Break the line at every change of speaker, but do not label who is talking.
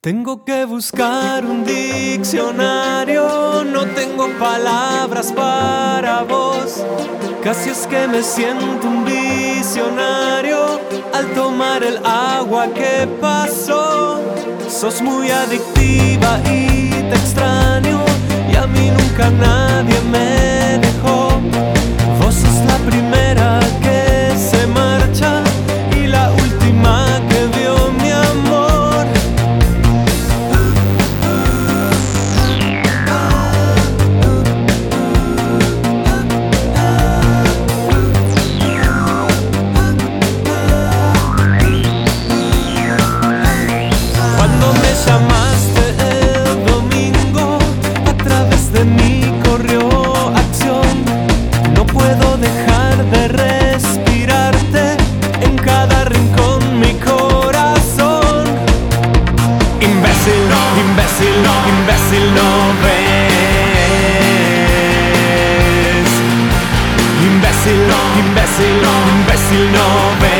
Tengo que buscar un diccionario, no tengo palabras para vos. Casi es que me siento un visionario al tomar el agua que pasó. Sos muy adictiva y te extraño, y a mí nunca nadie me dejó. Vos sos la primera que se marcha y la última que vio mi amor. Cuando me llamaste el domingo, a través de mí corrió acción. No puedo dejar de respirarte en cada rincón mi corazón. Imbécil, imbécil, imbécil, no ves. Imbécil, imbécil, imbécil, no ves.